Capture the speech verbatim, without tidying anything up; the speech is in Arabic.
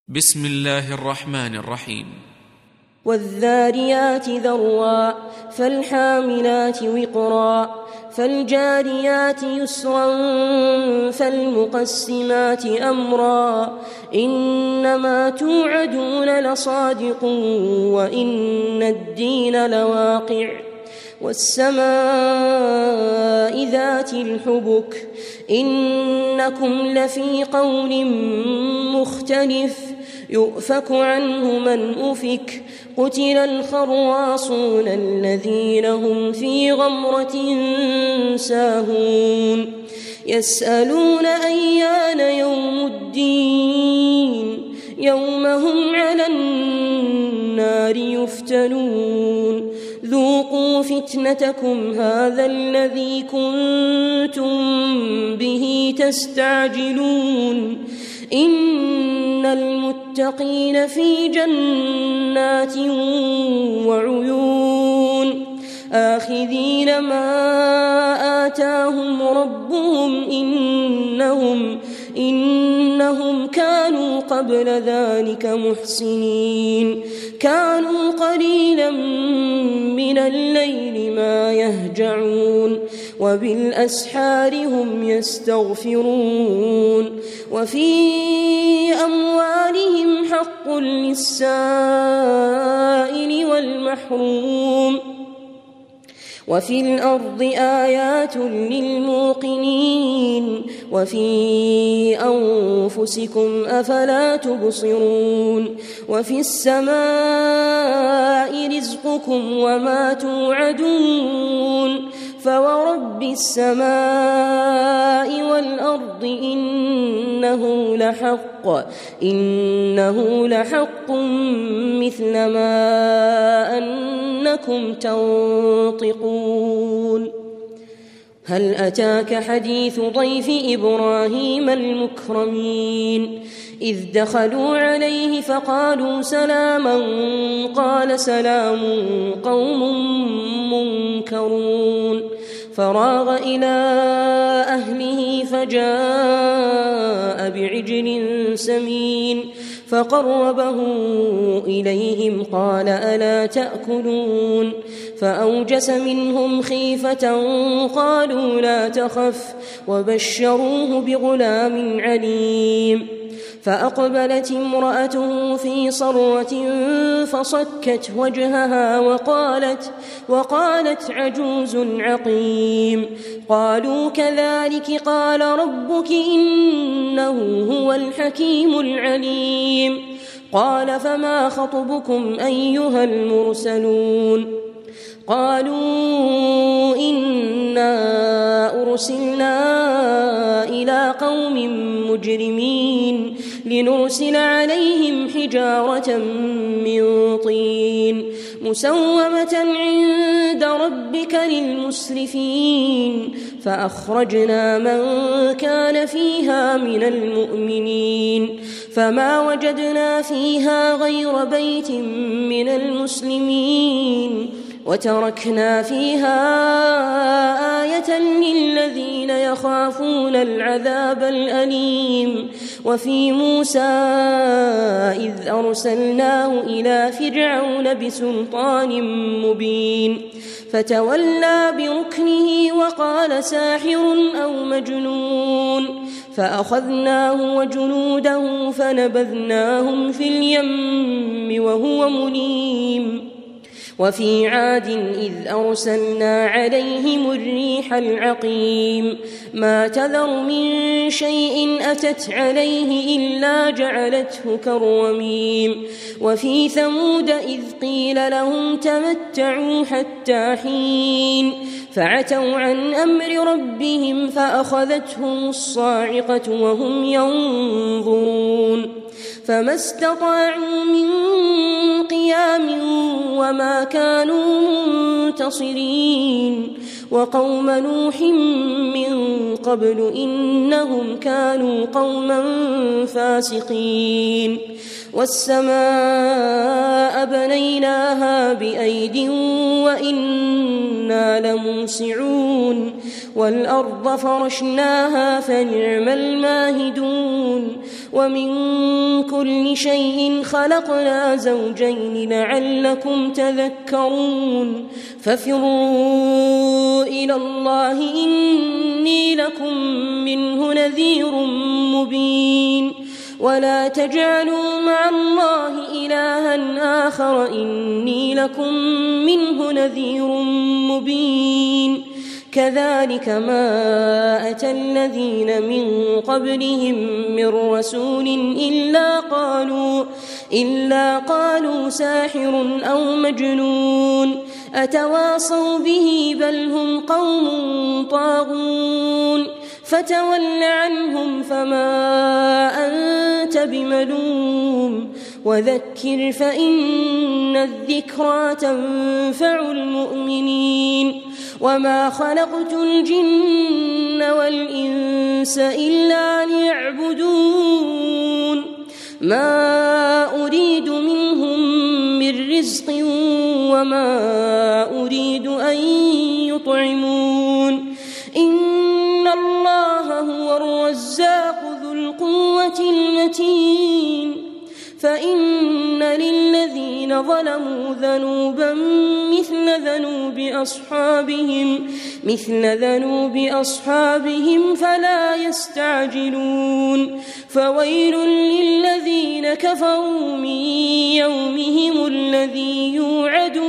بسم الله الرحمن الرحيم. والذاريات ذروا فالحاملات وقرا فالجاريات يسرا فالمقسمات أمرا إنما توعدون لصادق وإن الدين لواقع والسماء ذات الحبك إنكم لفي قول مختلف يؤفك عنه من أفك قتل الخراصون الذين هم في غمرة ساهون يسألون أيان يوم الدين يوم هم على النار يفتنون ذوقوا فتنتكم هذا الذي كنتم به تستعجلون إن المتقين في جنات وعيون آخذين ما آتاهم ربهم إنهم إنهم كانوا قبل ذلك محسنين كانوا قليلا من الليل ما يهجعون وبالأسحار هم يستغفرون وفي أموالهم حق للسائل والمحروم وفي الأرض آيات للموقنين وفي أنفسكم أفلا تبصرون وفي السماء رزقكم وما توعدون فورب السماء والأرض إنه لحق إنه لحق مثل ما أنكم تنطقون هل أتاك حديث ضيف إبراهيم المكرمين إذ دخلوا عليه فقالوا سلاما قال سلام قوم منكرون فراغ إلى أهله فجاء بعجل سمين فقربه إليهم قال ألا تأكلون فأوجس منهم خيفة قالوا لا تخف وبشروه بغلام عليم فأقبلت امرأته في صرة فصكت وجهها وقالت, وقالت عجوز عقيم قالوا كذلك قال ربك إنه هو الحكيم العليم قال فما خطبكم أيها المرسلون قالوا إنا أرسلنا إلى قوم مجرمين لنرسل عليهم حجارة من طين مسومة عند ربك للمسرفين فأخرجنا من كان فيها من المؤمنين فما وجدنا فيها غير بيت من المسلمين وتركنا فيها آية للذين يخافون العذاب الأليم وفي موسى إذ أرسلناه إلى فرعون بسلطان مبين فتولى بركنه وقال ساحر أو مجنون فأخذناه وجنوده فنبذناهم في اليم وهو مليم وفي عاد إذ أرسلنا عليهم الريح العقيم ما تذر من شيء أتت عليه إلا جعلته كالرميم وفي ثمود إذ قيل لهم تمتعوا حتى حين فعتوا عن أمر ربهم فأخذتهم الصاعقة وهم ينظرون فما استطاعوا من قيام وما كانوا منتصرين وقوم نوح من قبل إنهم كانوا قوما فاسقين والسماء بنيناها بأيد وإنا لموسعون والأرض فرشناها فنعم الماهدون ومن كل شيء خلقنا زوجين لعلكم تذكرون ففروا إلى الله إني لكم منه نذير مبين ولا تجعلوا مع الله إلها آخر إني لكم منه نذير مبين كذلك ما أتى الذين من قبلهم من رسول إلا قالوا, إلا قالوا ساحر أو مجنون أتواصوا به بل هم قوم طاغون فتول عنهم فما أنت بملوم وذكر فإن الذكرى تنفع المؤمنين وما خلقت الجن والإنس إلا ليعبدون ما أريد منهم من رزق وما أريد أن يطعمون إن الله هو الرزاق ذو القوة المتين فإن للذين ظلموا ذنوبا مثل ذنوب أصحابهم مثل ذنوب أصحابهم فلا يستعجلون فويل للذين كفروا من يومهم الذي يوعدون